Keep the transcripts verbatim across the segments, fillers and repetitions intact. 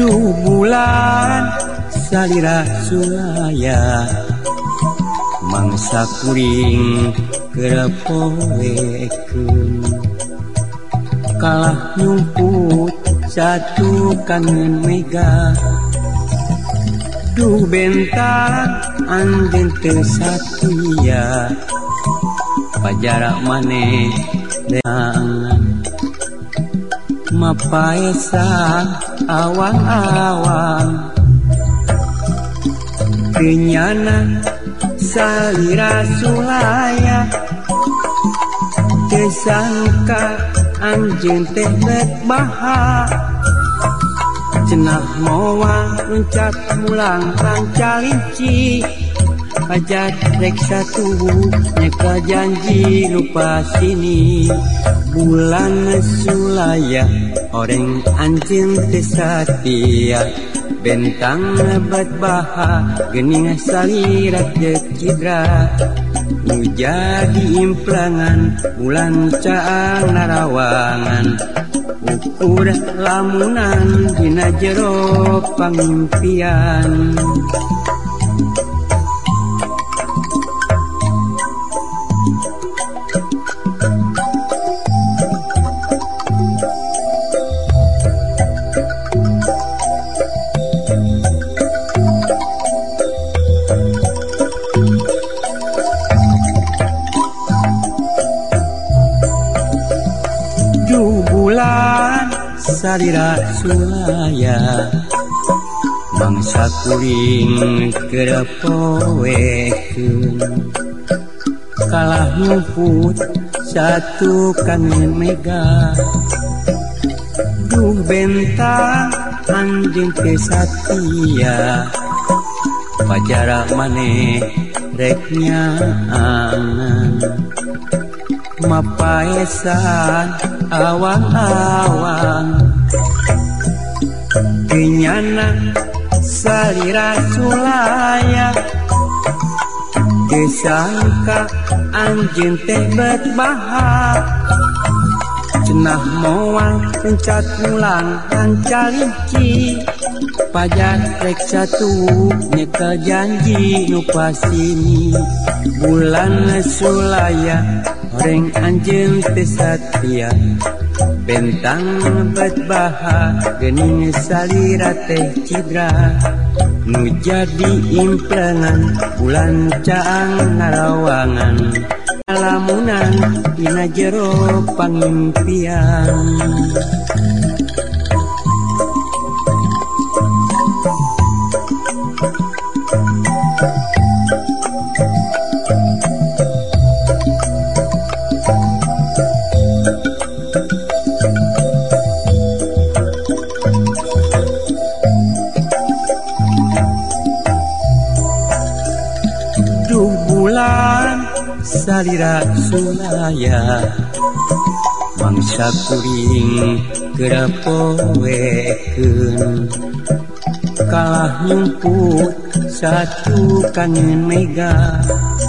Du bulan salira sulaya mangsa kuring kerepoekeun kalah nyumput satu kangen mega. Duh bentang anjeun teu satia pajara maneh deangan mapaesa awang-awang kenyana salira sulaya kesangka anjeun teh bet baha cenah moal loncat mulang rancalinci pajat rek satu nyeka janji lupa sini bulan sulaya orang anjeun teu satia bentang lebat baha geuning salira teu cidra nu jadi implangan bulan caang narawangan ukur lamunan dina jero pangimpian. Bulan salira sulaya mangsa kuring kerepoekeun kalah nyumput satu kangen mega. Duh bentang anjeun teu satia pajara maneh rek nyaangan mapaesan awang-awang kenyana salira sulaya kesangka anjeun teh bet baha cenah moal loncat mulang rancalinci pajat rek satu nyekel janji nu pasini bulan sulaya orang anjeun teu satia bentang lebat baha geuning salira teh cidra nu jadi implangan bulan caang narawangan lamunan dina jero pangimpian. Bulan salira sulaya mangsa kuring kerepoekeun kalah nyumput satu kangen mega.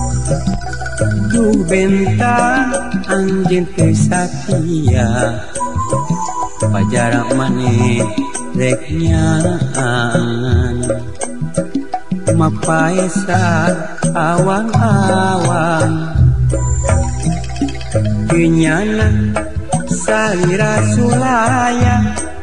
Duh bentang anjeun teu satia pajara maneh rek nyaangan mapaesa awang-awang kenyana salira sulaya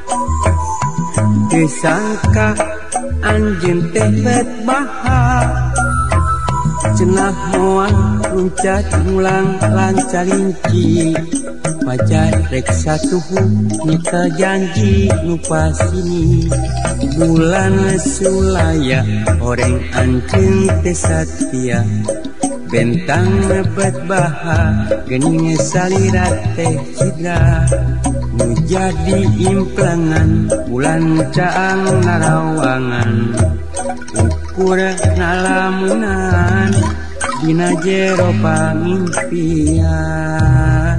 kesangka anjeun teh bet baha cenah moal loncat mulang rancalinci pajat rek satuhu nyekel janji nu pasini bulan sulaya orang anjeun teu satia bentang lebat baha geuning salira teh cidra nu jadi implangan bulan caang narawangan ukur nalamunan dina jero pangimpian.